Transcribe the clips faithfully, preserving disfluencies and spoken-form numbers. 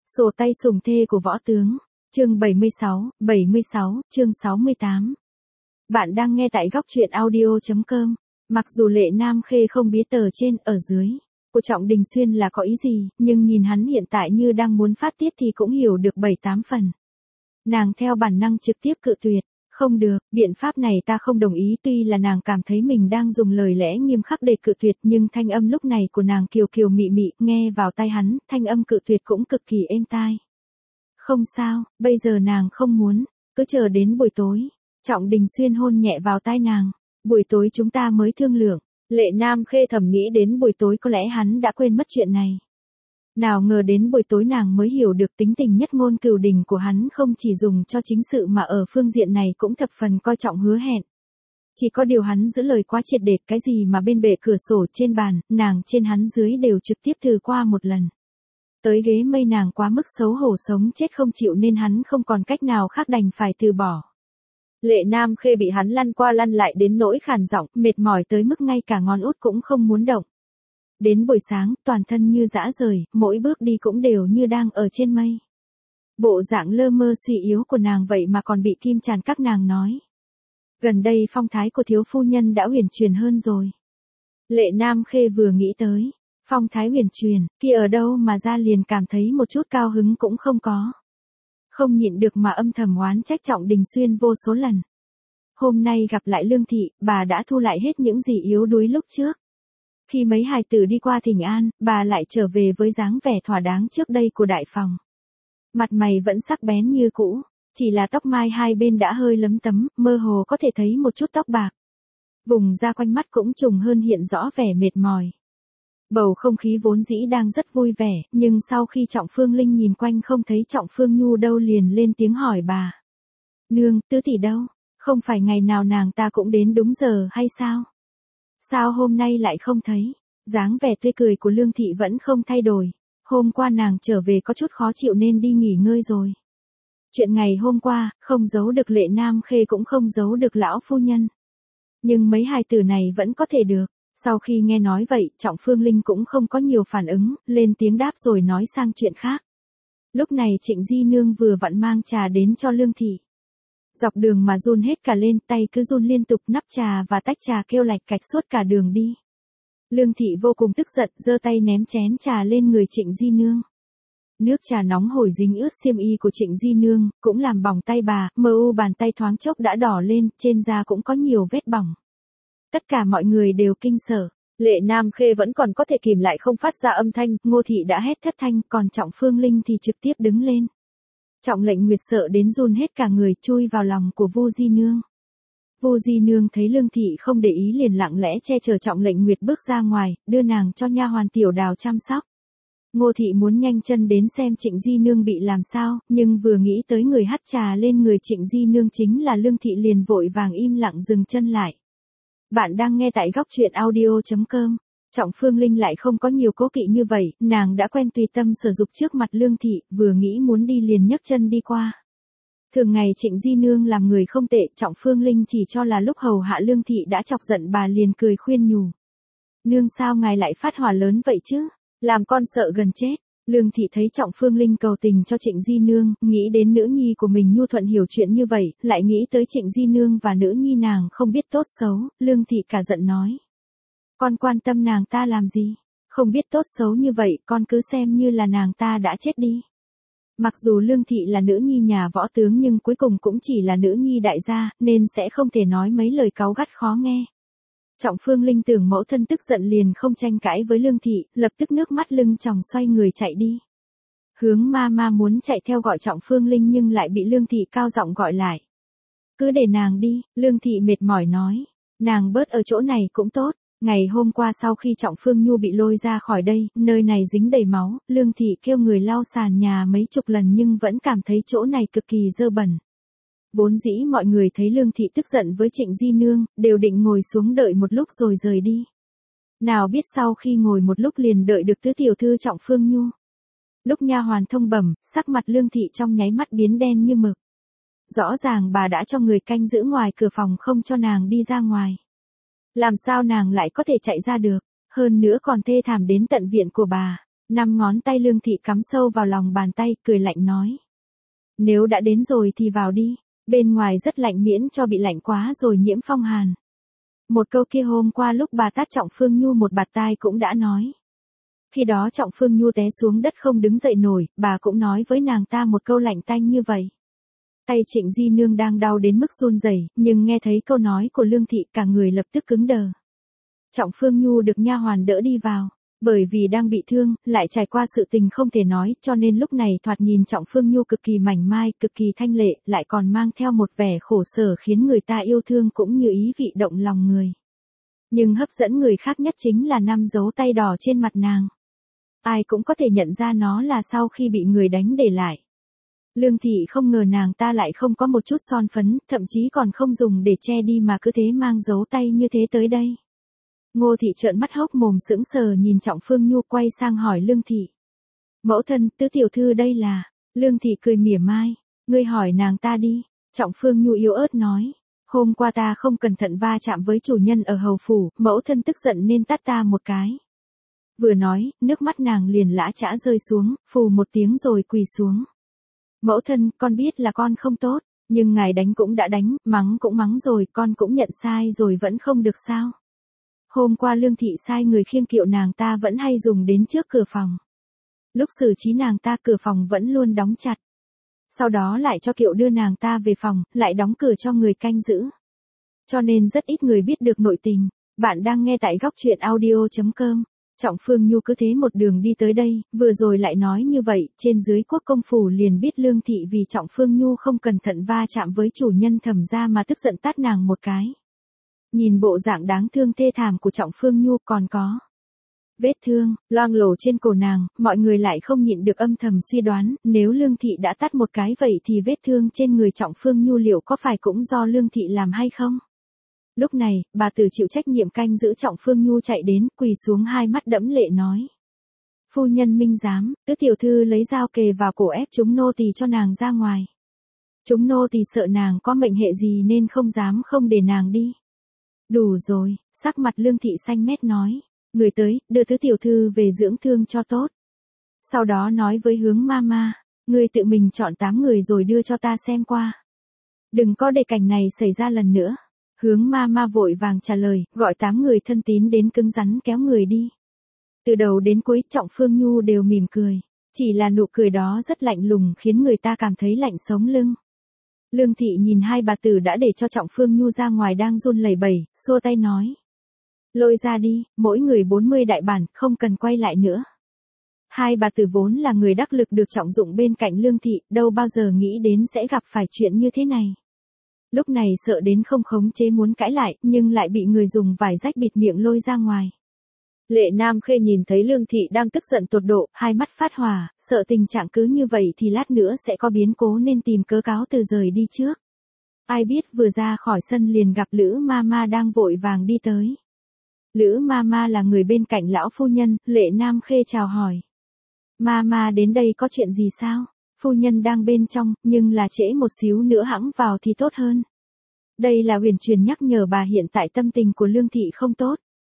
Sổ tay sùng thê của võ tướng. Chương bảy mươi sáu, bảy mươi sáu, chương sáu mươi tám. Bạn đang nghe tại góc truyện audio chấm com. Mặc dù Lệ Nam Khê không biết tờ trên, ở dưới của Trọng Đình Xuyên là có ý gì, nhưng nhìn hắn hiện tại như đang muốn phát tiết thì cũng hiểu được bảy tám phần. Nàng theo bản năng trực tiếp cự tuyệt. Không được, biện pháp này ta không đồng ý. Tuy là nàng cảm thấy mình đang dùng lời lẽ nghiêm khắc để cự tuyệt, nhưng thanh âm lúc này của nàng kiều kiều mị mị, nghe vào tai hắn, thanh âm cự tuyệt cũng cực kỳ êm tai. Không sao, bây giờ nàng không muốn, cứ chờ đến buổi tối. Trọng Đình Xuyên hôn nhẹ vào tai nàng. Buổi tối chúng ta mới thương lượng. Lệ Nam Khê thầm nghĩ đến buổi tối có lẽ hắn đã quên mất chuyện này. Nào ngờ đến buổi tối nàng mới hiểu được tính tình nhất ngôn cửu đình của hắn không chỉ dùng cho chính sự mà ở phương diện này cũng thập phần coi trọng hứa hẹn. Chỉ có điều hắn giữ lời quá triệt để, cái gì mà bên bệ cửa sổ, trên bàn, nàng trên hắn dưới đều trực tiếp thử qua một lần. Tới ghế mây nàng quá mức xấu hổ sống chết không chịu nên hắn không còn cách nào khác đành phải từ bỏ. Lệ Nam Khê bị hắn lăn qua lăn lại đến nỗi khàn giọng, mệt mỏi tới mức ngay cả ngón út cũng không muốn động. Đến buổi sáng, toàn thân như dã rời, mỗi bước đi cũng đều như đang ở trên mây. Bộ dạng lơ mơ suy yếu của nàng vậy mà còn bị Kim Tràn các nàng nói. Gần đây phong thái của thiếu phu nhân đã huyền truyền hơn rồi. Lệ Nam Khê vừa nghĩ tới, phong thái huyền truyền, kia ở đâu mà ra liền cảm thấy một chút cao hứng cũng không có. Không nhịn được mà âm thầm oán trách Trọng Đình Xuyên vô số lần. Hôm nay gặp lại Lương Thị, bà đã thu lại hết những gì yếu đuối lúc trước. Khi mấy hài tử đi qua thỉnh an, bà lại trở về với dáng vẻ thỏa đáng trước đây của đại phòng. Mặt mày vẫn sắc bén như cũ, chỉ là tóc mai hai bên đã hơi lấm tấm, mơ hồ có thể thấy một chút tóc bạc. Vùng da quanh mắt cũng trùng hơn hiện rõ vẻ mệt mỏi. Bầu không khí vốn dĩ đang rất vui vẻ, nhưng sau khi Trọng Phương Linh nhìn quanh không thấy Trọng Phương Nhu đâu liền lên tiếng hỏi bà. Nương, tứ tỷ đâu? Không phải ngày nào nàng ta cũng đến đúng giờ hay sao? Sao hôm nay lại không thấy? Dáng vẻ tươi cười của Lương Thị vẫn không thay đổi. Hôm qua nàng trở về có chút khó chịu nên đi nghỉ ngơi rồi. Chuyện ngày hôm qua, không giấu được Lệ Nam Khê cũng không giấu được lão phu nhân. Nhưng mấy hài tử này vẫn có thể được. Sau khi nghe nói vậy, Trọng Phương Linh cũng không có nhiều phản ứng, lên tiếng đáp rồi nói sang chuyện khác. Lúc này Trịnh Di Nương vừa vặn mang trà đến cho Lương Thị. Dọc đường mà run hết cả lên, tay cứ run liên tục, nắp trà và tách trà kêu lạch cạch suốt cả đường đi. Lương Thị vô cùng tức giận, giơ tay ném chén trà lên người Trịnh Di Nương. Nước trà nóng hổi dính ướt xiêm y của Trịnh Di Nương, cũng làm bỏng tay bà, mờ u bàn tay thoáng chốc đã đỏ lên, trên da cũng có nhiều vết bỏng. Tất cả mọi người đều kinh sợ. Lệ Nam Khê vẫn còn có thể kìm lại không phát ra âm thanh, Ngô Thị đã hét thất thanh, còn Trọng Phương Linh thì trực tiếp đứng lên. Trọng Lệnh Nguyệt sợ đến run hết cả người, chui vào lòng của Vu Di Nương. Vu Di Nương thấy Lương Thị không để ý liền lặng lẽ che chở Trọng Lệnh Nguyệt bước ra ngoài, đưa nàng cho nha hoàn Tiểu Đào chăm sóc. Ngô Thị muốn nhanh chân đến xem Trịnh Di Nương bị làm sao, nhưng vừa nghĩ tới người hắt trà lên người Trịnh Di Nương chính là Lương Thị liền vội vàng im lặng dừng chân lại. Bạn đang nghe tại góc truyện audio chấm com. Trọng Phương Linh lại không có nhiều cố kỵ như vậy, nàng đã quen tùy tâm sử dụng trước mặt Lương Thị, vừa nghĩ muốn đi liền nhấc chân đi qua. Thường ngày Trịnh Di Nương làm người không tệ, Trọng Phương Linh chỉ cho là lúc hầu hạ Lương Thị đã chọc giận bà liền cười khuyên nhủ. Nương sao ngài lại phát hỏa lớn vậy chứ? Làm con sợ gần chết. Lương Thị thấy Trọng Phương Linh cầu tình cho Trịnh Di Nương, nghĩ đến nữ nhi của mình nhu thuận hiểu chuyện như vậy, lại nghĩ tới Trịnh Di Nương và nữ nhi nàng không biết tốt xấu, Lương Thị cả giận nói. Con quan tâm nàng ta làm gì? Không biết tốt xấu như vậy, con cứ xem như là nàng ta đã chết đi. Mặc dù Lương Thị là nữ nhi nhà võ tướng nhưng cuối cùng cũng chỉ là nữ nhi đại gia, nên sẽ không thể nói mấy lời cáu gắt khó nghe. Trọng Phương Linh tưởng mẫu thân tức giận liền không tranh cãi với Lương Thị, lập tức nước mắt lưng tròng xoay người chạy đi. Hướng ma ma muốn chạy theo gọi Trọng Phương Linh nhưng lại bị Lương Thị cao giọng gọi lại. Cứ để nàng đi, Lương Thị mệt mỏi nói. Nàng bớt ở chỗ này cũng tốt. Ngày hôm qua sau khi Trọng Phương Nhu bị lôi ra khỏi đây, nơi này dính đầy máu, Lương Thị kêu người lau sàn nhà mấy chục lần nhưng vẫn cảm thấy chỗ này cực kỳ dơ bẩn. Vốn dĩ mọi người thấy Lương Thị tức giận với Trịnh Di Nương, đều định ngồi xuống đợi một lúc rồi rời đi. Nào biết sau khi ngồi một lúc liền đợi được tứ tiểu thư Trọng Phương Nhu. Lúc nha hoàn thông bẩm, sắc mặt Lương Thị trong nháy mắt biến đen như mực. Rõ ràng bà đã cho người canh giữ ngoài cửa phòng không cho nàng đi ra ngoài. Làm sao nàng lại có thể chạy ra được, hơn nữa còn thê thảm đến tận viện của bà. Năm ngón tay Lương Thị cắm sâu vào lòng bàn tay, cười lạnh nói. Nếu đã đến rồi thì vào đi, bên ngoài rất lạnh miễn cho bị lạnh quá rồi nhiễm phong hàn. Một câu kia hôm qua lúc bà tát Trọng Phương Nhu một bạt tai cũng đã nói. Khi đó Trọng Phương Nhu té xuống đất không đứng dậy nổi, bà cũng nói với nàng ta một câu lạnh tanh như vậy. Tay Trịnh Di Nương đang đau đến mức run rẩy, nhưng nghe thấy câu nói của Lương Thị cả người lập tức cứng đờ. Trọng Phương Nhu được nha hoàn đỡ đi vào, bởi vì đang bị thương, lại trải qua sự tình không thể nói, cho nên lúc này thoạt nhìn Trọng Phương Nhu cực kỳ mảnh mai, cực kỳ thanh lệ, lại còn mang theo một vẻ khổ sở khiến người ta yêu thương cũng như ý vị động lòng người. Nhưng hấp dẫn người khác nhất chính là năm dấu tay đỏ trên mặt nàng. Ai cũng có thể nhận ra nó là sau khi bị người đánh để lại. Lương Thị không ngờ nàng ta lại không có một chút son phấn, thậm chí còn không dùng để che đi mà cứ thế mang dấu tay như thế tới đây. Ngô Thị trợn mắt hốc mồm sững sờ nhìn Trọng Phương Nhu, quay sang hỏi Lương Thị. Mẫu thân, tứ tiểu thư đây là. Lương Thị cười mỉa mai. Ngươi hỏi nàng ta đi. Trọng Phương Nhu yếu ớt nói. Hôm qua ta không cẩn thận va chạm với chủ nhân ở hầu phủ, mẫu thân tức giận nên tát ta một cái. Vừa nói, nước mắt nàng liền lã chã rơi xuống, phù một tiếng rồi quỳ xuống. Mẫu thân, con biết là con không tốt, nhưng ngài đánh cũng đã đánh, mắng cũng mắng rồi, con cũng nhận sai rồi vẫn không được sao. Hôm qua Lương Thị sai người khiêng kiệu nàng ta vẫn hay dùng đến trước cửa phòng. Lúc xử trí nàng ta cửa phòng vẫn luôn đóng chặt. Sau đó lại cho kiệu đưa nàng ta về phòng, lại đóng cửa cho người canh giữ. Cho nên rất ít người biết được nội tình. Bạn đang nghe tại góc truyện audio chấm com. Trọng Phương Nhu cứ thế một đường đi tới đây, vừa rồi lại nói như vậy, trên dưới quốc công phủ liền biết Lương Thị vì Trọng Phương Nhu không cẩn thận va chạm với chủ nhân Thẩm gia mà tức giận tát nàng một cái. Nhìn bộ dạng đáng thương thê thảm của Trọng Phương Nhu còn có vết thương, loang lổ trên cổ nàng, mọi người lại không nhịn được âm thầm suy đoán, nếu Lương Thị đã tát một cái vậy thì vết thương trên người Trọng Phương Nhu liệu có phải cũng do Lương Thị làm hay không? Lúc này, bà Tử chịu trách nhiệm canh giữ Trọng Phương Nhu chạy đến, quỳ xuống hai mắt đẫm lệ nói. Phu nhân minh giám, tứ tiểu thư lấy dao kề vào cổ ép chúng nô tỳ cho nàng ra ngoài. Chúng nô tỳ sợ nàng có mệnh hệ gì nên không dám không để nàng đi. Đủ rồi, sắc mặt Lương Thị xanh mét nói. Người tới, đưa tứ tiểu thư về dưỡng thương cho tốt. Sau đó nói với Hướng Mama, ngươi tự mình chọn tám người rồi đưa cho ta xem qua. Đừng có để cảnh này xảy ra lần nữa. Hướng Mama vội vàng trả lời, gọi tám người thân tín đến cứng rắn kéo người đi. Từ đầu đến cuối Trọng Phương Nhu đều mỉm cười. Chỉ là nụ cười đó rất lạnh lùng khiến người ta cảm thấy lạnh sống lưng. Lương Thị nhìn hai bà tử đã để cho Trọng Phương Nhu ra ngoài đang run lẩy bẩy, xua tay nói. Lôi ra đi, mỗi người bốn mươi đại bản, không cần quay lại nữa. Hai bà tử vốn là người đắc lực được trọng dụng bên cạnh Lương Thị, đâu bao giờ nghĩ đến sẽ gặp phải chuyện như thế này. Lúc này sợ đến không khống chế muốn cãi lại, nhưng lại bị người dùng vải rách bịt miệng lôi ra ngoài. Lệ Nam Khê nhìn thấy Lương Thị đang tức giận tột độ, hai mắt phát hỏa, sợ tình trạng cứ như vậy thì lát nữa sẽ có biến cố nên tìm cớ cáo từ rời đi trước. Ai biết vừa ra khỏi sân liền gặp Lữ Mama đang vội vàng đi tới. Lữ Mama là người bên cạnh lão phu nhân, Lệ Nam Khê chào hỏi. Mama đến đây có chuyện gì sao? Phu nhân đang bên trong, nhưng là trễ một xíu nữa hẵng vào thì tốt hơn. Đây là huyền truyền nhắc nhở bà hiện tại tâm tình của Lương Thị không tốt.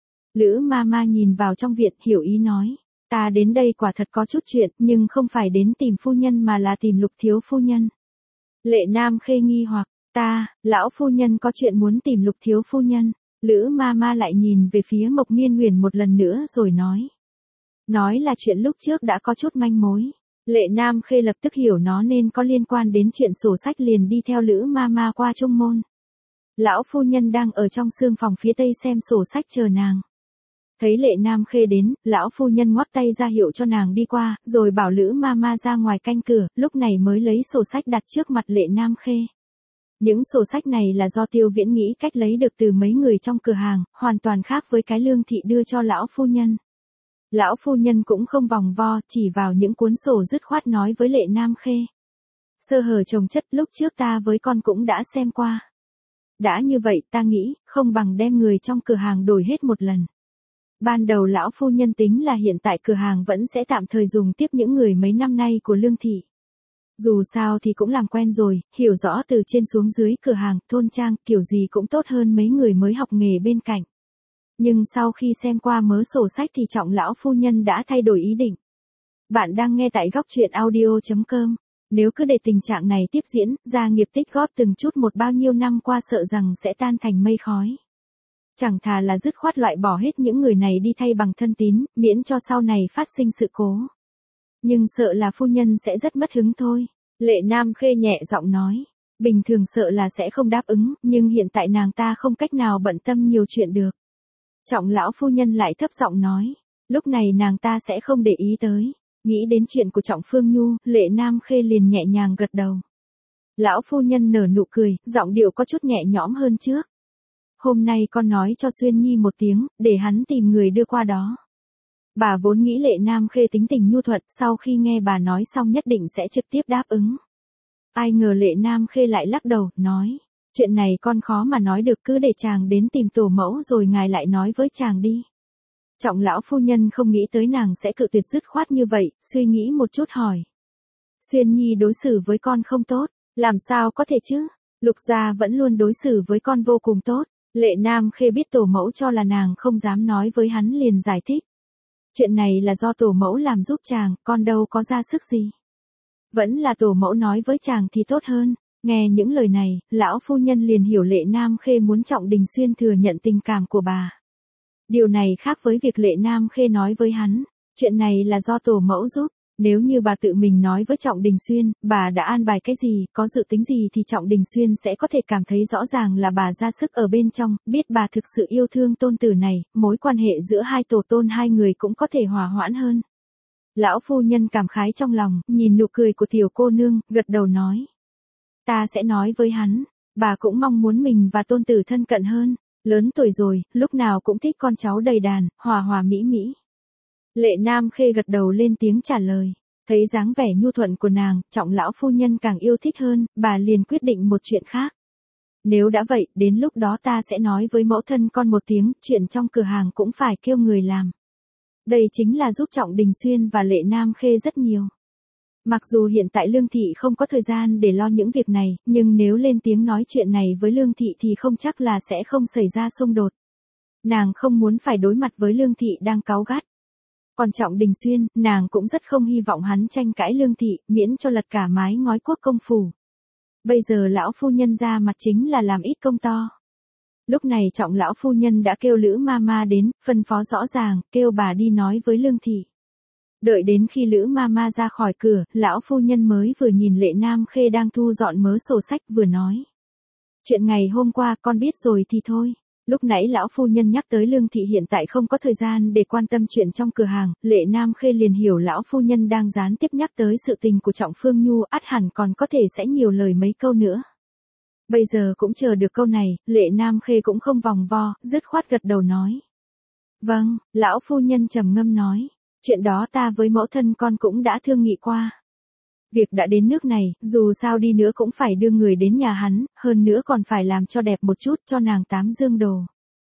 Lữ Mama nhìn vào trong viện, hiểu ý nói. Ta đến đây quả thật có chút chuyện, nhưng không phải đến tìm phu nhân mà là tìm Lục thiếu phu nhân. Lệ Nam Khê nghi hoặc, ta, lão phu nhân có chuyện muốn tìm Lục thiếu phu nhân. Lữ Mama lại nhìn về phía Mộc Miên Huyền một lần nữa rồi nói. Nói là chuyện lúc trước đã có chút manh mối. Lệ Nam Khê lập tức hiểu nó nên có liên quan đến chuyện sổ sách liền đi theo Lữ Mama qua trung môn. Lão phu nhân đang ở trong sương phòng phía tây xem sổ sách chờ nàng. Thấy Lệ Nam Khê đến, lão phu nhân ngoắc tay ra hiệu cho nàng đi qua, rồi bảo Lữ Mama ra ngoài canh cửa, lúc này mới lấy sổ sách đặt trước mặt Lệ Nam Khê. Những sổ sách này là do Tiêu Viễn nghĩ cách lấy được từ mấy người trong cửa hàng, hoàn toàn khác với cái Lương Thị đưa cho lão phu nhân. Lão phu nhân cũng không vòng vo, chỉ vào những cuốn sổ dứt khoát nói với Lệ Nam Khê. Sơ hở chồng chất lúc trước ta với con cũng đã xem qua. Đã như vậy ta nghĩ, không bằng đem người trong cửa hàng đổi hết một lần. Ban đầu lão phu nhân tính là hiện tại cửa hàng vẫn sẽ tạm thời dùng tiếp những người mấy năm nay của Lương Thị. Dù sao thì cũng làm quen rồi, hiểu rõ từ trên xuống dưới cửa hàng, thôn trang, kiểu gì cũng tốt hơn mấy người mới học nghề bên cạnh. Nhưng sau khi xem qua mớ sổ sách thì Trọng lão phu nhân đã thay đổi ý định. Bạn đang nghe tại góc truyện audio chấm com. Nếu cứ để tình trạng này tiếp diễn, gia nghiệp tích góp từng chút một bao nhiêu năm qua sợ rằng sẽ tan thành mây khói. Chẳng thà là dứt khoát loại bỏ hết những người này đi thay bằng thân tín, miễn cho sau này phát sinh sự cố. Nhưng sợ là phu nhân sẽ rất mất hứng thôi. Lệ Nam Khê nhẹ giọng nói. Bình thường sợ là sẽ không đáp ứng, nhưng hiện tại nàng ta không cách nào bận tâm nhiều chuyện được. Trọng lão phu nhân lại thấp giọng nói. Lúc này nàng ta sẽ không để ý tới. Nghĩ đến chuyện của Trọng Phương Nhu, Lệ Nam Khê liền nhẹ nhàng gật đầu. Lão phu nhân nở nụ cười, giọng điệu có chút nhẹ nhõm hơn trước. Hôm nay con nói cho Xuyên Nhi một tiếng, để hắn tìm người đưa qua đó. Bà vốn nghĩ Lệ Nam Khê tính tình nhu thuận, sau khi nghe bà nói xong nhất định sẽ trực tiếp đáp ứng. Ai ngờ Lệ Nam Khê lại lắc đầu, nói, chuyện này con khó mà nói được, cứ để chàng đến tìm tổ mẫu rồi ngài lại nói với chàng đi. Trọng lão phu nhân không nghĩ tới nàng sẽ cự tuyệt dứt khoát như vậy, suy nghĩ một chút hỏi. Xuyên Nhi đối xử với con không tốt, làm sao có thể chứ? Lục gia vẫn luôn đối xử với con vô cùng tốt. Lệ Nam Khê biết tổ mẫu cho là nàng không dám nói với hắn liền giải thích. Chuyện này là do tổ mẫu làm giúp chàng, con đâu có ra sức gì. Vẫn là tổ mẫu nói với chàng thì tốt hơn. Nghe những lời này, lão phu nhân liền hiểu Lệ Nam Khê muốn Trọng Đình Xuyên thừa nhận tình cảm của bà. Điều này khác với việc Lệ Nam Khê nói với hắn, chuyện này là do tổ mẫu giúp. Nếu như bà tự mình nói với Trọng Đình Xuyên, bà đã an bài cái gì, có dự tính gì thì Trọng Đình Xuyên sẽ có thể cảm thấy rõ ràng là bà ra sức ở bên trong, biết bà thực sự yêu thương tôn tử này, mối quan hệ giữa hai tổ tôn hai người cũng có thể hòa hoãn hơn. Lão phu nhân cảm khái trong lòng, nhìn nụ cười của tiểu cô nương, gật đầu nói. Ta sẽ nói với hắn, bà cũng mong muốn mình và tôn tử thân cận hơn, lớn tuổi rồi, lúc nào cũng thích con cháu đầy đàn, hòa hòa mỹ mỹ. Lệ Nam Khê gật đầu lên tiếng trả lời. Thấy dáng vẻ nhu thuận của nàng, Trọng lão phu nhân càng yêu thích hơn, bà liền quyết định một chuyện khác. Nếu đã vậy, đến lúc đó ta sẽ nói với mẫu thân con một tiếng, chuyện trong cửa hàng cũng phải kêu người làm. Đây chính là giúp Trọng Đình Xuyên và Lệ Nam Khê rất nhiều. Mặc dù hiện tại Lương Thị không có thời gian để lo những việc này, nhưng nếu lên tiếng nói chuyện này với Lương Thị thì không chắc là sẽ không xảy ra xung đột. Nàng không muốn phải đối mặt với Lương Thị đang cáu gắt. Còn Trọng Đình Xuyên, nàng cũng rất không hy vọng hắn tranh cãi Lương Thị, miễn cho lật cả mái ngói quốc công phủ. Bây giờ lão phu nhân ra mặt chính là làm ít công to. Lúc này Trọng lão phu nhân đã kêu Lữ Mama đến, phân phó rõ ràng, kêu bà đi nói với Lương Thị. Đợi đến khi Lữ Mama ra khỏi cửa, lão phu nhân mới vừa nhìn Lệ Nam Khê đang thu dọn mớ sổ sách vừa nói. Chuyện ngày hôm qua con biết rồi thì thôi. Lúc nãy lão phu nhân nhắc tới Lương Thị hiện tại không có thời gian để quan tâm chuyện trong cửa hàng, Lệ Nam Khê liền hiểu lão phu nhân đang gián tiếp nhắc tới sự tình của Trọng Phương Nhu, ắt hẳn còn có thể sẽ nhiều lời mấy câu nữa. Bây giờ cũng chờ được câu này, Lệ Nam Khê cũng không vòng vo, dứt khoát gật đầu nói. Vâng, lão phu nhân trầm ngâm nói, chuyện đó ta với mẫu thân con cũng đã thương nghị qua. Việc đã đến nước này, dù sao đi nữa cũng phải đưa người đến nhà hắn, hơn nữa còn phải làm cho đẹp một chút cho nàng tám dương đồ.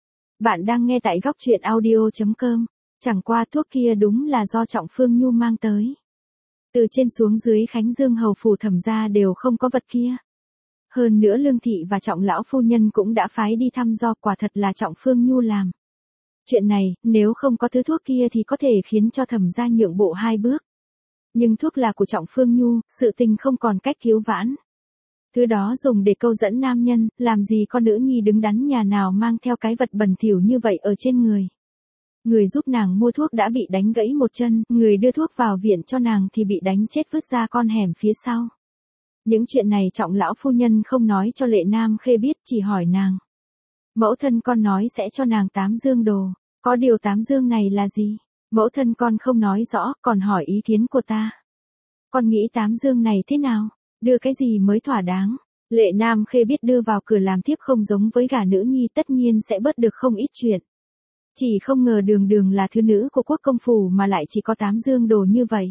Bạn đang nghe tại góc truyện audio chấm com. Chẳng qua thuốc kia đúng là do Trọng Phương Nhu mang tới. Từ trên xuống dưới Khánh Dương hầu phủ Thẩm gia đều không có vật kia. Hơn nữa Lương Thị và Trọng lão phu nhân cũng đã phái đi thăm dò, quả thật là Trọng Phương Nhu làm. Chuyện này, nếu không có thứ thuốc kia thì có thể khiến cho Thẩm gia nhượng bộ hai bước. Nhưng thuốc là của Trọng Phương Nhu, sự tình không còn cách cứu vãn. Thứ đó dùng để câu dẫn nam nhân, làm gì con nữ nhi đứng đắn nhà nào mang theo cái vật bẩn thỉu như vậy ở trên người. Người giúp nàng mua thuốc đã bị đánh gãy một chân, người đưa thuốc vào viện cho nàng thì bị đánh chết vứt ra con hẻm phía sau. Những chuyện này Trọng lão phu nhân không nói cho Lệ Nam Khê biết, chỉ hỏi nàng. Mẫu thân con nói sẽ cho nàng tám dương đồ, có điều tám dương này là gì? Mẫu thân con không nói rõ, còn hỏi ý kiến của ta. Con nghĩ tám dương này thế nào? Đưa cái gì mới thỏa đáng? Lệ Nam Khê biết đưa vào cửa làm thiếp không giống với gả nữ nhi, tất nhiên sẽ bớt được không ít chuyện. Chỉ không ngờ đường đường là thứ nữ của quốc công phủ mà lại chỉ có tám dương đồ như vậy.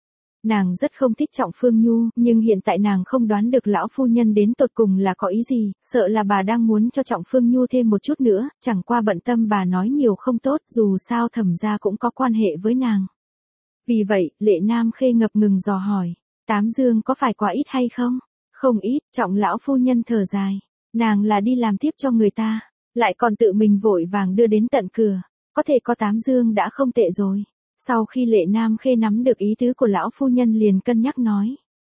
Nàng rất không thích Trọng Phương Nhu, nhưng hiện tại nàng không đoán được lão phu nhân đến tột cùng là có ý gì, sợ là bà đang muốn cho Trọng Phương Nhu thêm một chút nữa, chẳng qua bận tâm bà nói nhiều không tốt, dù sao Thẩm gia cũng có quan hệ với nàng. Vì vậy, Lệ Nam Khê ngập ngừng dò hỏi, tám dương có phải quá ít hay không? Không ít, Trọng lão phu nhân thở dài, nàng là đi làm tiếp cho người ta, lại còn tự mình vội vàng đưa đến tận cửa, có thể có tám dương đã không tệ rồi. Sau khi Lệ Nam Khê nắm được ý tứ của lão phu nhân liền cân nhắc nói.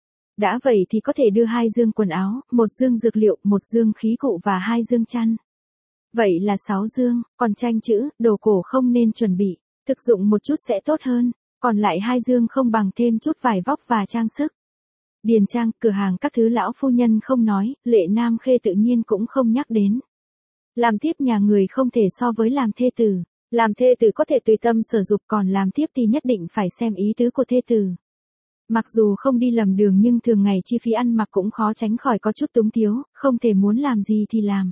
Đã vậy thì có thể đưa hai dương quần áo, một dương dược liệu, một dương khí cụ và hai dương chăn. Vậy là sáu dương, còn tranh chữ, đồ cổ không nên chuẩn bị, thực dụng một chút sẽ tốt hơn, còn lại hai dương không bằng thêm chút vải vóc và trang sức. Điền trang, cửa hàng các thứ lão phu nhân không nói, Lệ Nam Khê tự nhiên cũng không nhắc đến. Làm thiếp nhà người không thể so với làm thê tử, làm thê tử có thể tùy tâm sở dục, còn làm thiếp thì nhất định phải xem ý tứ của thê tử. Mặc dù không đi lầm đường nhưng thường ngày chi phí ăn mặc cũng khó tránh khỏi có chút túng thiếu, không thể muốn làm gì thì làm.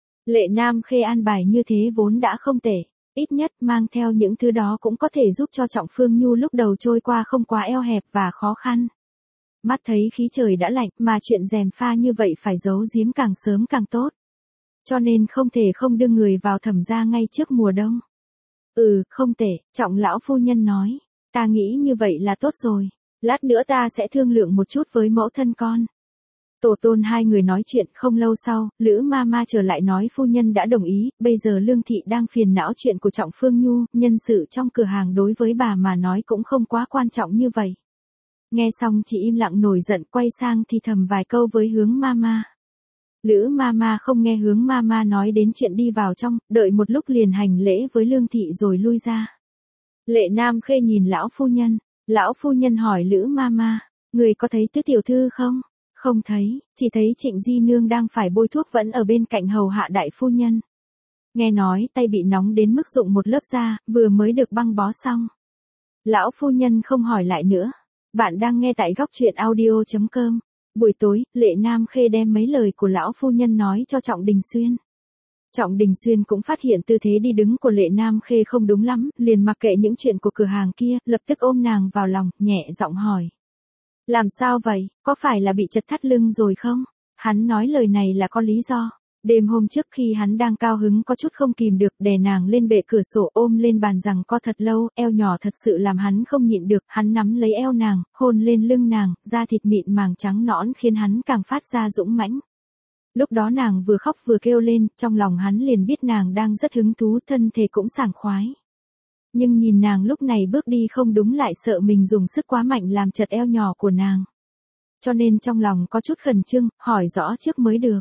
Lệ Nam Khê an bài như thế vốn đã không tệ, ít nhất mang theo những thứ đó cũng có thể giúp cho Trọng Phương Nhu lúc đầu trôi qua không quá eo hẹp và khó khăn. Mắt thấy khí trời đã lạnh mà chuyện gièm pha như vậy phải giấu giếm càng sớm càng tốt. Cho nên không thể không đưa người vào Thẩm gia ngay trước mùa đông. Ừ, không tệ, Trọng lão phu nhân nói, ta nghĩ như vậy là tốt rồi. Lát nữa ta sẽ thương lượng một chút với mẫu thân con. Tổ tôn hai người nói chuyện không lâu sau, Lữ ma ma trở lại nói phu nhân đã đồng ý, bây giờ Lương Thị đang phiền não chuyện của Trọng Phương Nhu, nhân sự trong cửa hàng đối với bà mà nói cũng không quá quan trọng như vậy. Nghe xong chị im lặng nổi giận quay sang thì thầm vài câu với Hướng ma ma. Lữ ma ma không nghe Hướng ma ma nói đến chuyện đi vào trong, đợi một lúc liền hành lễ với Lương Thị rồi lui ra. Lệ Nam Khê nhìn lão phu nhân. Lão phu nhân hỏi Lữ ma ma, người có thấy tứ tiểu thư không? Không thấy, chỉ thấy Trịnh Di Nương đang phải bôi thuốc vẫn ở bên cạnh hầu hạ đại phu nhân. Nghe nói tay bị nóng đến mức rụng một lớp da, vừa mới được băng bó xong. Lão phu nhân không hỏi lại nữa. Bạn đang nghe tại góc truyện audio chấm com. Buổi tối, Lệ Nam Khê đem mấy lời của lão phu nhân nói cho Trọng Đình Xuyên. Trọng Đình Xuyên cũng phát hiện tư thế đi đứng của Lệ Nam Khê không đúng lắm, liền mặc kệ những chuyện của cửa hàng kia, lập tức ôm nàng vào lòng, nhẹ giọng hỏi. Làm sao vậy, có phải là bị chật thắt lưng rồi không? Hắn nói lời này là có lý do. Đêm hôm trước khi hắn đang cao hứng có chút không kìm được, đè nàng lên bệ cửa sổ ôm lên bàn rằng co thật lâu, eo nhỏ thật sự làm hắn không nhịn được, hắn nắm lấy eo nàng, hôn lên lưng nàng, da thịt mịn màng trắng nõn khiến hắn càng phát ra dũng mãnh. Lúc đó nàng vừa khóc vừa kêu lên, trong lòng hắn liền biết nàng đang rất hứng thú, thân thể cũng sảng khoái. Nhưng nhìn nàng lúc này bước đi không đúng lại sợ mình dùng sức quá mạnh làm chật eo nhỏ của nàng. Cho nên trong lòng có chút khẩn trương, hỏi rõ trước mới được.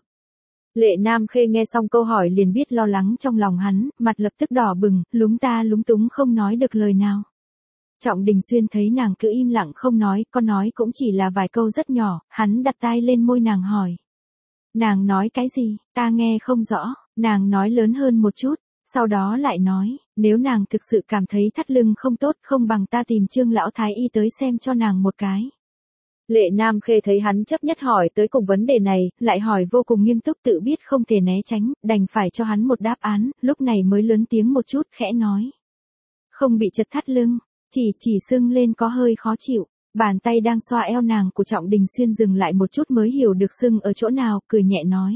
Lệ Nam Khê nghe xong câu hỏi liền biết lo lắng trong lòng hắn, mặt lập tức đỏ bừng, lúng ta lúng túng không nói được lời nào. Trọng Đình Xuyên thấy nàng cứ im lặng không nói, có nói cũng chỉ là vài câu rất nhỏ, hắn đặt tai lên môi nàng hỏi. Nàng nói cái gì, ta nghe không rõ, nàng nói lớn hơn một chút, sau đó lại nói, nếu nàng thực sự cảm thấy thắt lưng không tốt không bằng ta tìm Trương lão thái y tới xem cho nàng một cái. Lệ Nam Khê thấy hắn chấp nhất hỏi tới cùng vấn đề này, lại hỏi vô cùng nghiêm túc tự biết không thể né tránh, đành phải cho hắn một đáp án, lúc này mới lớn tiếng một chút khẽ nói. Không bị chật thắt lưng, chỉ chỉ sưng lên có hơi khó chịu. Bàn tay đang xoa eo nàng của Trọng Đình Xuyên dừng lại một chút mới hiểu được sưng ở chỗ nào, cười nhẹ nói.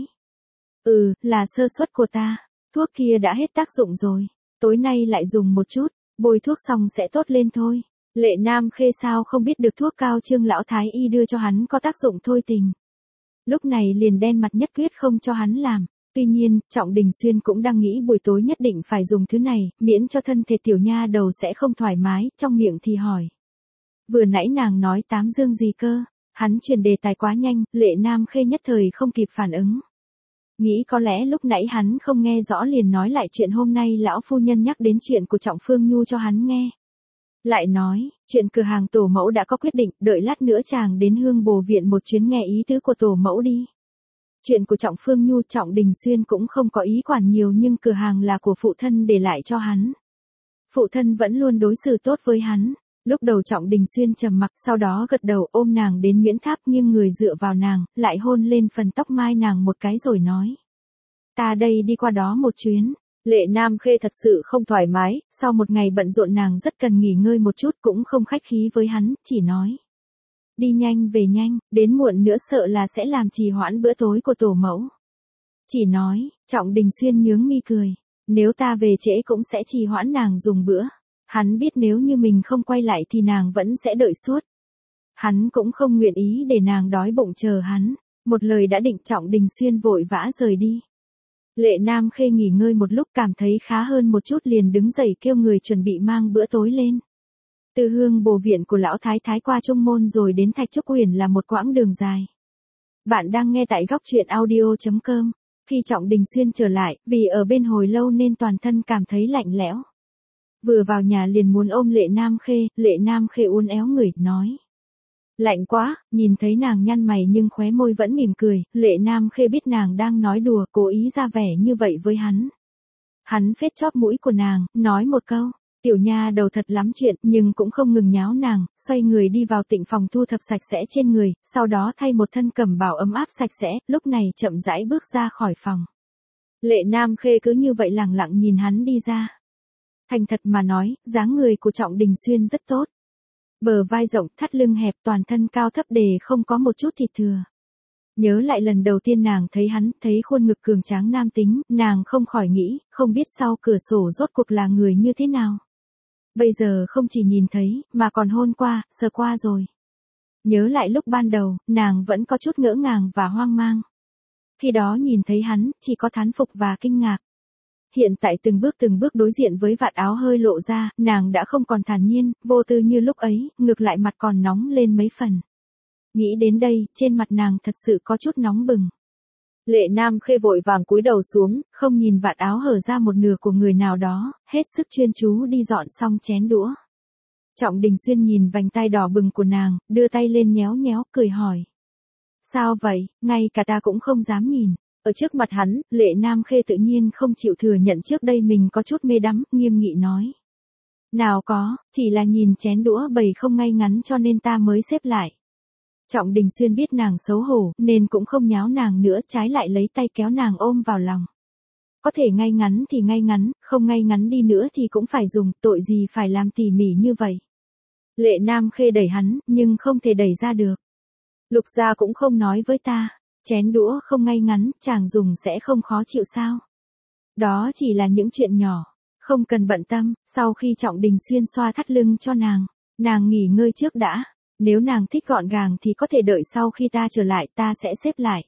Ừ, là sơ suất của ta, thuốc kia đã hết tác dụng rồi, tối nay lại dùng một chút, bôi thuốc xong sẽ tốt lên thôi. Lệ Nam Khê sao không biết được thuốc cao Trương lão thái y đưa cho hắn có tác dụng thôi tình. Lúc này liền đen mặt nhất quyết không cho hắn làm. Tuy nhiên, Trọng Đình Xuyên cũng đang nghĩ buổi tối nhất định phải dùng thứ này, miễn cho thân thể tiểu nha đầu sẽ không thoải mái, trong miệng thì hỏi. Vừa nãy nàng nói tám dương gì cơ, hắn chuyển đề tài quá nhanh, Lệ Nam Khê nhất thời không kịp phản ứng. Nghĩ có lẽ lúc nãy hắn không nghe rõ liền nói lại chuyện hôm nay lão phu nhân nhắc đến chuyện của Trọng Phương Nhu cho hắn nghe. Lại nói, chuyện cửa hàng tổ mẫu đã có quyết định, đợi lát nữa chàng đến Hương Bồ Viện một chuyến nghe ý tứ của tổ mẫu đi. Chuyện của Trọng Phương Nhu Trọng Đình Xuyên cũng không có ý quản nhiều nhưng cửa hàng là của phụ thân để lại cho hắn. Phụ thân vẫn luôn đối xử tốt với hắn. Lúc đầu Trọng Đình Xuyên trầm mặc sau đó gật đầu ôm nàng đến Nguyễn Tháp nghiêng người dựa vào nàng, lại hôn lên phần tóc mai nàng một cái rồi nói. Ta đây đi qua đó một chuyến. Lệ Nam Khê thật sự không thoải mái, sau một ngày bận rộn nàng rất cần nghỉ ngơi một chút cũng không khách khí với hắn, chỉ nói. Đi nhanh về nhanh, đến muộn nữa sợ là sẽ làm trì hoãn bữa tối của tổ mẫu. Chỉ nói, Trọng Đình Xuyên nhướng mi cười, nếu ta về trễ cũng sẽ trì hoãn nàng dùng bữa. Hắn biết nếu như mình không quay lại thì nàng vẫn sẽ đợi suốt. Hắn cũng không nguyện ý để nàng đói bụng chờ hắn. Một lời đã định Trọng Đình Xuyên vội vã rời đi. Lệ Nam Khê nghỉ ngơi một lúc cảm thấy khá hơn một chút liền đứng dậy kêu người chuẩn bị mang bữa tối lên. Từ hương bồ viện của lão thái thái qua Trung Môn rồi đến Thạch Trúc Huyền là một quãng đường dài. Bạn đang nghe tại góc truyện audio.com. Khi Trọng Đình Xuyên trở lại, vì ở bên hồi lâu nên toàn thân cảm thấy lạnh lẽo. Vừa vào nhà liền muốn ôm Lệ Nam Khê, Lệ Nam Khê uốn éo người, nói. Lạnh quá, nhìn thấy nàng nhăn mày nhưng khóe môi vẫn mỉm cười, Lệ Nam Khê biết nàng đang nói đùa, cố ý ra vẻ như vậy với hắn. Hắn phết chóp mũi của nàng, nói một câu. Tiểu nha đầu thật lắm chuyện, nhưng cũng không ngừng nháo nàng, xoay người đi vào tịnh phòng thu thập sạch sẽ trên người, sau đó thay một thân cẩm bào ấm áp sạch sẽ, lúc này chậm rãi bước ra khỏi phòng. Lệ Nam Khê cứ như vậy lẳng lặng nhìn hắn đi ra. Thành thật mà nói, dáng người của Trọng Đình Xuyên rất tốt. Bờ vai rộng, thắt lưng hẹp, toàn thân cao thấp đề không có một chút thịt thừa. Nhớ lại lần đầu tiên nàng thấy hắn, thấy khuôn ngực cường tráng nam tính, nàng không khỏi nghĩ, không biết sau cửa sổ rốt cuộc là người như thế nào. Bây giờ không chỉ nhìn thấy, mà còn hôn qua, sờ qua rồi. Nhớ lại lúc ban đầu, nàng vẫn có chút ngỡ ngàng và hoang mang. Khi đó nhìn thấy hắn, chỉ có thán phục và kinh ngạc. Hiện tại từng bước từng bước đối diện với vạt áo hơi lộ ra, nàng đã không còn thản nhiên, vô tư như lúc ấy, ngược lại mặt còn nóng lên mấy phần. Nghĩ đến đây, trên mặt nàng thật sự có chút nóng bừng. Lệ Nam Khê vội vàng cúi đầu xuống, không nhìn vạt áo hở ra một nửa của người nào đó, hết sức chuyên chú đi dọn xong chén đũa. Trọng Đình Xuyên nhìn vành tay đỏ bừng của nàng, đưa tay lên nhéo nhéo, cười hỏi. Sao vậy, ngay cả ta cũng không dám nhìn. Ở trước mặt hắn, Lệ Nam Khê tự nhiên không chịu thừa nhận trước đây mình có chút mê đắm, nghiêm nghị nói. Nào có, chỉ là nhìn chén đũa bày không ngay ngắn cho nên ta mới xếp lại. Trọng Đình Xuyên biết nàng xấu hổ, nên cũng không nháo nàng nữa, trái lại lấy tay kéo nàng ôm vào lòng. Có thể ngay ngắn thì ngay ngắn, không ngay ngắn đi nữa thì cũng phải dùng, tội gì phải làm tỉ mỉ như vậy. Lệ Nam Khê đẩy hắn, nhưng không thể đẩy ra được. Lục gia cũng không nói với ta, chén đũa không ngay ngắn, chàng dùng sẽ không khó chịu sao. Đó chỉ là những chuyện nhỏ, không cần bận tâm. Sau khi Trọng Đình Xuyên xoa thắt lưng cho nàng, nàng nghỉ ngơi trước đã. Nếu nàng thích gọn gàng thì có thể đợi sau khi ta trở lại ta sẽ xếp lại.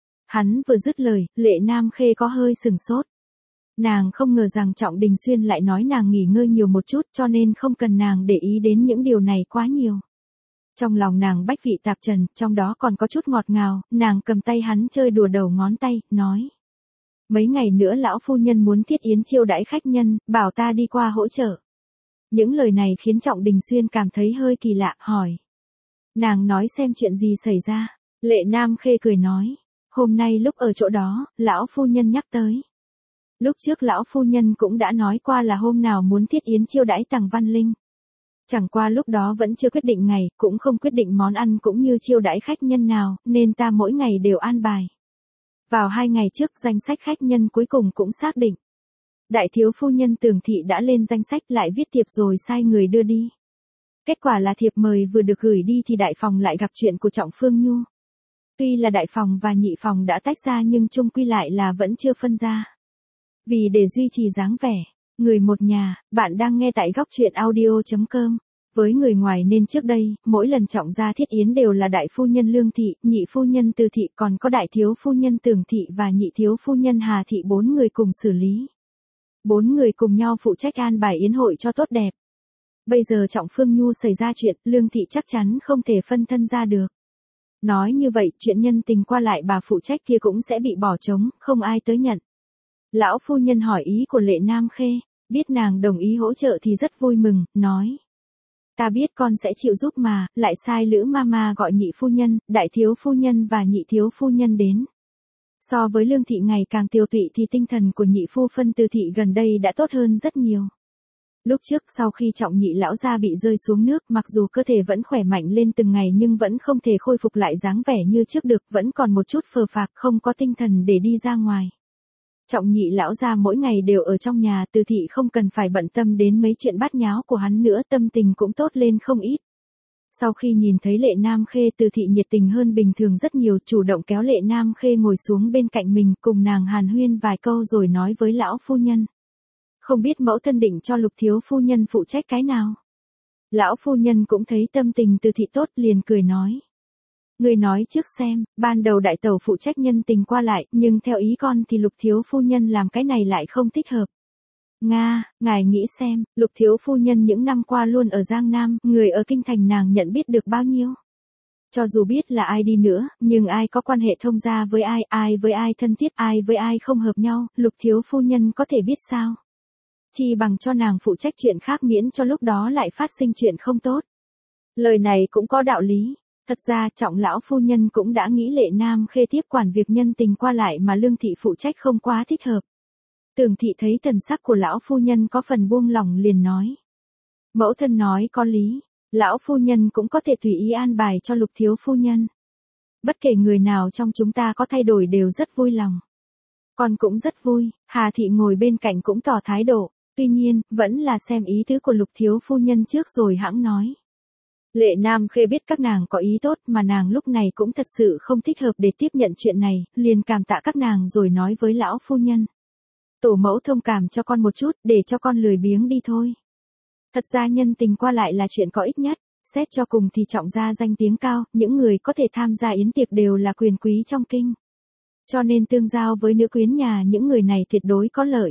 Hắn vừa dứt lời, Lệ Nam Khê có hơi sừng sốt. Nàng không ngờ rằng Trọng Đình Xuyên lại nói nàng nghỉ ngơi nhiều một chút cho nên không cần nàng để ý đến những điều này quá nhiều. Trong lòng nàng bách vị tạp trần, trong đó còn có chút ngọt ngào, nàng cầm tay hắn chơi đùa đầu ngón tay, nói. Mấy ngày nữa lão phu nhân muốn thiết yến chiêu đãi khách nhân, bảo ta đi qua hỗ trợ. Những lời này khiến Trọng Đình Xuyên cảm thấy hơi kỳ lạ, hỏi. Nàng nói xem chuyện gì xảy ra. Lệ Nam Khê cười nói. Hôm nay lúc ở chỗ đó, lão phu nhân nhắc tới. Lúc trước lão phu nhân cũng đã nói qua là hôm nào muốn thiết yến chiêu đãi Tằng Văn Linh. Chẳng qua lúc đó vẫn chưa quyết định ngày, cũng không quyết định món ăn cũng như chiêu đãi khách nhân nào, nên ta mỗi ngày đều an bài. Vào hai ngày trước danh sách khách nhân cuối cùng cũng xác định. Đại thiếu phu nhân Tường Thị đã lên danh sách lại viết thiệp rồi sai người đưa đi. Kết quả là thiệp mời vừa được gửi đi thì đại phòng lại gặp chuyện của Trọng Phương Nhu. Tuy là đại phòng và nhị phòng đã tách ra nhưng chung quy lại là vẫn chưa phân ra. Vì để duy trì dáng vẻ, người một nhà, bạn đang nghe tại góc truyện audio.com. Với người ngoài nên trước đây, mỗi lần Trọng gia thiết yến đều là đại phu nhân Lương Thị, nhị phu nhân Từ Thị, còn có đại thiếu phu nhân Tường Thị và nhị thiếu phu nhân Hà Thị, bốn người cùng xử lý. Bốn người cùng nhau phụ trách an bài yến hội cho tốt đẹp. Bây giờ Trọng Phương Nhu xảy ra chuyện, Lương Thị chắc chắn không thể phân thân ra được. Nói như vậy, chuyện nhân tình qua lại bà phụ trách kia cũng sẽ bị bỏ trống, không ai tới nhận. Lão phu nhân hỏi ý của Lệ Nam Khê, biết nàng đồng ý hỗ trợ thì rất vui mừng, nói. Ta biết con sẽ chịu giúp mà, lại sai Lữ Mama gọi nhị phu nhân, đại thiếu phu nhân và nhị thiếu phu nhân đến. So với Lương Thị ngày càng tiêu tụy thì tinh thần của nhị phu phân Từ Thị gần đây đã tốt hơn rất nhiều. Lúc trước sau khi Trọng nhị lão gia bị rơi xuống nước, mặc dù cơ thể vẫn khỏe mạnh lên từng ngày nhưng vẫn không thể khôi phục lại dáng vẻ như trước được, vẫn còn một chút phờ phạc, không có tinh thần để đi ra ngoài. Trọng nhị lão gia mỗi ngày đều ở trong nhà, Từ Thị không cần phải bận tâm đến mấy chuyện bát nháo của hắn nữa, tâm tình cũng tốt lên không ít. Sau khi nhìn thấy Lệ Nam Khê, Từ Thị nhiệt tình hơn bình thường rất nhiều, chủ động kéo Lệ Nam Khê ngồi xuống bên cạnh mình, cùng nàng hàn huyên vài câu rồi nói với lão phu nhân. Không biết mẫu thân định cho Lục thiếu phu nhân phụ trách cái nào? Lão phu nhân cũng thấy tâm tình Từ Thị tốt, liền cười nói. Người nói trước xem, ban đầu đại tẩu phụ trách nhân tình qua lại, nhưng theo ý con thì Lục thiếu phu nhân làm cái này lại không thích hợp. Nga, ngài nghĩ xem, Lục thiếu phu nhân những năm qua luôn ở Giang Nam, người ở kinh thành nàng nhận biết được bao nhiêu. Cho dù biết là ai đi nữa, nhưng ai có quan hệ thông gia với ai, ai với ai thân thiết, ai với ai không hợp nhau, Lục thiếu phu nhân có thể biết sao? Chi bằng cho nàng phụ trách chuyện khác miễn cho lúc đó lại phát sinh chuyện không tốt. Lời này cũng có đạo lý. Thật ra Trọng lão phu nhân cũng đã nghĩ Lệ Nam Khê tiếp quản việc nhân tình qua lại mà Lương thị phụ trách không quá thích hợp. Tưởng thị thấy thần sắc của lão phu nhân có phần buông lỏng liền nói. Mẫu thân nói có lý, lão phu nhân cũng có thể tùy ý an bài cho Lục thiếu phu nhân. Bất kể người nào trong chúng ta có thay đổi đều rất vui lòng. Con cũng rất vui, Hà thị ngồi bên cạnh cũng tỏ thái độ, tuy nhiên, vẫn là xem ý tứ của Lục thiếu phu nhân trước rồi hãng nói. Lệ Nam Khê biết các nàng có ý tốt mà nàng lúc này cũng thật sự không thích hợp để tiếp nhận chuyện này, liền cảm tạ các nàng rồi nói với lão phu nhân. Tổ mẫu thông cảm cho con một chút để cho con lười biếng đi thôi. Thật ra nhân tình qua lại là chuyện có ích nhất, xét cho cùng thì Trọng gia danh tiếng cao, những người có thể tham gia yến tiệc đều là quyền quý trong kinh. Cho nên tương giao với nữ quyến nhà những người này tuyệt đối có lợi.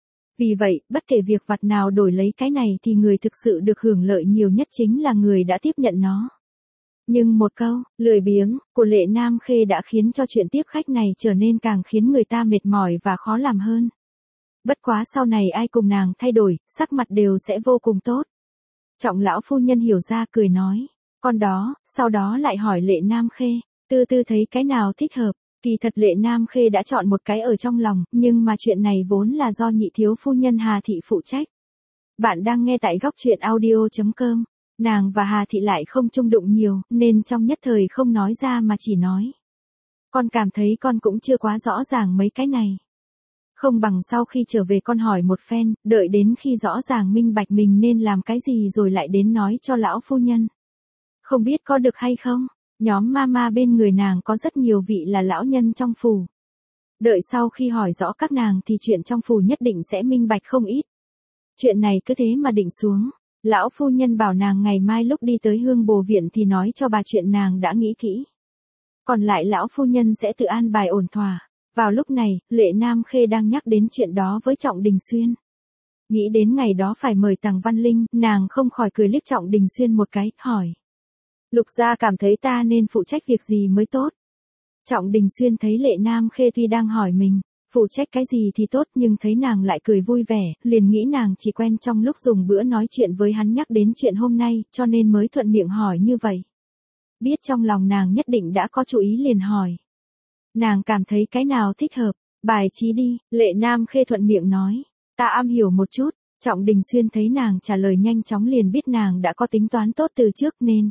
Vì vậy, bất kể việc vặt nào đổi lấy cái này thì người thực sự được hưởng lợi nhiều nhất chính là người đã tiếp nhận nó. Nhưng một câu, lười biếng, của Lệ Nam Khê đã khiến cho chuyện tiếp khách này trở nên càng khiến người ta mệt mỏi và khó làm hơn. Bất quá sau này ai cùng nàng thay đổi, sắc mặt đều sẽ vô cùng tốt. Trọng lão phu nhân hiểu ra cười nói, con đó, sau đó lại hỏi Lệ Nam Khê, tư tư thấy cái nào thích hợp. Kỳ thật Lệ Nam Khê đã chọn một cái ở trong lòng, nhưng mà chuyện này vốn là do nhị thiếu phu nhân Hà Thị phụ trách. Bạn đang nghe tại góc truyện audio chấm com. Nàng và Hà Thị lại không chung đụng nhiều, nên trong nhất thời không nói ra mà chỉ nói. Con cảm thấy con cũng chưa quá rõ ràng mấy cái này. Không bằng sau khi trở về con hỏi một phen, đợi đến khi rõ ràng minh bạch mình nên làm cái gì rồi lại đến nói cho lão phu nhân. Không biết có được hay không? Nhóm mama bên người nàng có rất nhiều vị là lão nhân trong phủ. Đợi sau khi hỏi rõ các nàng thì chuyện trong phủ nhất định sẽ minh bạch không ít. Chuyện này cứ thế mà định xuống. Lão phu nhân bảo nàng ngày mai lúc đi tới Hương Bồ Viện thì nói cho bà chuyện nàng đã nghĩ kỹ. Còn lại lão phu nhân sẽ tự an bài ổn thỏa. Vào lúc này, Lệ Nam Khê đang nhắc đến chuyện đó với Trọng Đình Xuyên. Nghĩ đến ngày đó phải mời Tằng Văn Linh, nàng không khỏi cười liếc Trọng Đình Xuyên một cái, hỏi. Lục gia cảm thấy ta nên phụ trách việc gì mới tốt? Trọng Đình Xuyên thấy Lệ Nam Khê tuy đang hỏi mình, phụ trách cái gì thì tốt nhưng thấy nàng lại cười vui vẻ, liền nghĩ nàng chỉ quen trong lúc dùng bữa nói chuyện với hắn nhắc đến chuyện hôm nay, cho nên mới thuận miệng hỏi như vậy. Biết trong lòng nàng nhất định đã có chú ý liền hỏi. Nàng cảm thấy cái nào thích hợp, bài trí đi, Lệ Nam Khê thuận miệng nói, ta am hiểu một chút. Trọng Đình Xuyên thấy nàng trả lời nhanh chóng liền biết nàng đã có tính toán tốt từ trước nên.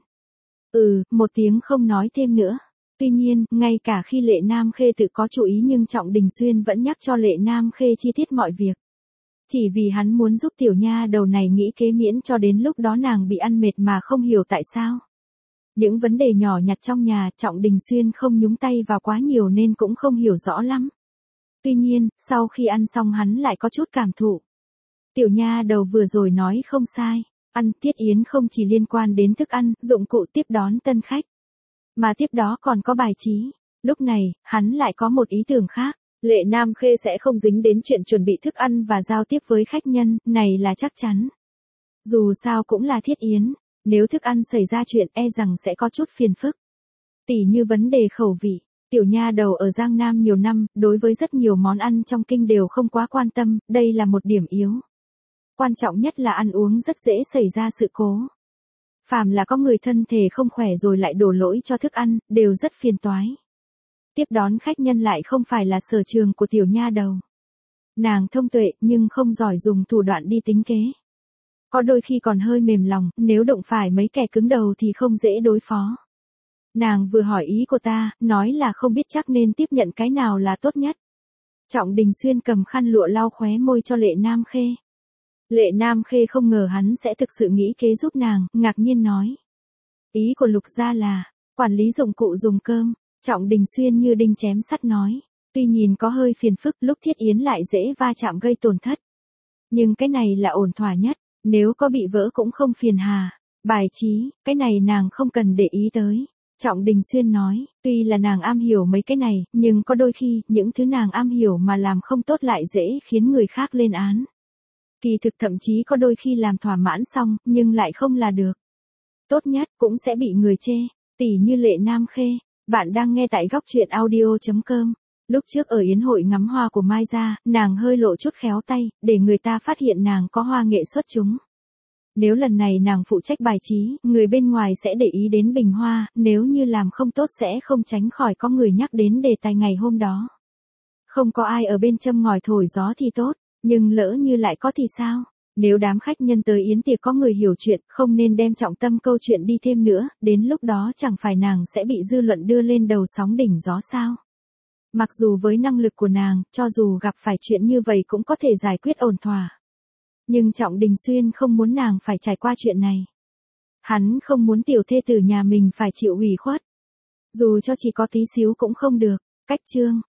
Ừ, một tiếng không nói thêm nữa. Tuy nhiên, ngay cả khi Lệ Nam Khê tự có chú ý nhưng Trọng Đình Xuyên vẫn nhắc cho Lệ Nam Khê chi tiết mọi việc. Chỉ vì hắn muốn giúp tiểu nha đầu này nghĩ kế miễn cho đến lúc đó nàng bị ăn mệt mà không hiểu tại sao. Những vấn đề nhỏ nhặt trong nhà Trọng Đình Xuyên không nhúng tay vào quá nhiều nên cũng không hiểu rõ lắm. Tuy nhiên, sau khi ăn xong hắn lại có chút cảm thụ. Tiểu nha đầu vừa rồi nói không sai. Ăn tiết yến không chỉ liên quan đến thức ăn, dụng cụ tiếp đón tân khách. Mà tiếp đó còn có bài trí. Lúc này, hắn lại có một ý tưởng khác. Lệ Nam Khê sẽ không dính đến chuyện chuẩn bị thức ăn và giao tiếp với khách nhân, này là chắc chắn. Dù sao cũng là thiết yến. Nếu thức ăn xảy ra chuyện e rằng sẽ có chút phiền phức. Tỉ như vấn đề khẩu vị. Tiểu nha đầu ở Giang Nam nhiều năm, đối với rất nhiều món ăn trong kinh đều không quá quan tâm, đây là một điểm yếu. Quan trọng nhất là ăn uống rất dễ xảy ra sự cố. Phàm là có người thân thể không khỏe rồi lại đổ lỗi cho thức ăn, đều rất phiền toái. Tiếp đón khách nhân lại không phải là sở trường của tiểu nha đầu. Nàng thông tuệ nhưng không giỏi dùng thủ đoạn đi tính kế. Có đôi khi còn hơi mềm lòng, nếu đụng phải mấy kẻ cứng đầu thì không dễ đối phó. Nàng vừa hỏi ý của ta, nói là không biết chắc nên tiếp nhận cái nào là tốt nhất. Trọng Đình Xuyên cầm khăn lụa lau khóe môi cho Lệ Nam Khê. Lệ Nam Khê không ngờ hắn sẽ thực sự nghĩ kế giúp nàng, ngạc nhiên nói. Ý của Lục gia là, quản lý dụng cụ dùng cơm, Trọng Đình Xuyên như đinh chém sắt nói. Tuy nhìn có hơi phiền phức lúc thiết yến lại dễ va chạm gây tổn thất. Nhưng cái này là ổn thỏa nhất, nếu có bị vỡ cũng không phiền hà. Bài trí, cái này nàng không cần để ý tới. Trọng Đình Xuyên nói, tuy là nàng am hiểu mấy cái này, nhưng có đôi khi, những thứ nàng am hiểu mà làm không tốt lại dễ khiến người khác lên án. Kỳ thực thậm chí có đôi khi làm thỏa mãn xong, nhưng lại không là được. Tốt nhất cũng sẽ bị người chê, tỉ như Lệ Nam Khê. Bạn đang nghe tại góc truyện audio chấm com. Lúc trước ở yến hội ngắm hoa của Mai Gia, nàng hơi lộ chút khéo tay, để người ta phát hiện nàng có hoa nghệ xuất chúng. Nếu lần này nàng phụ trách bài trí, người bên ngoài sẽ để ý đến bình hoa, nếu như làm không tốt sẽ không tránh khỏi có người nhắc đến đề tài ngày hôm đó. Không có ai ở bên châm ngòi thổi gió thì tốt, nhưng lỡ như lại có thì sao? Nếu đám khách nhân tới yến tiệc có người hiểu chuyện, không nên đem trọng tâm câu chuyện đi thêm nữa, đến lúc đó chẳng phải nàng sẽ bị dư luận đưa lên đầu sóng đỉnh gió sao? Mặc dù với năng lực của nàng, cho dù gặp phải chuyện như vậy cũng có thể giải quyết ổn thỏa. Nhưng Trọng Đình Xuyên không muốn nàng phải trải qua chuyện này. Hắn không muốn tiểu thê tử nhà mình phải chịu ủy khuất. Dù cho chỉ có tí xíu cũng không được. Cách chương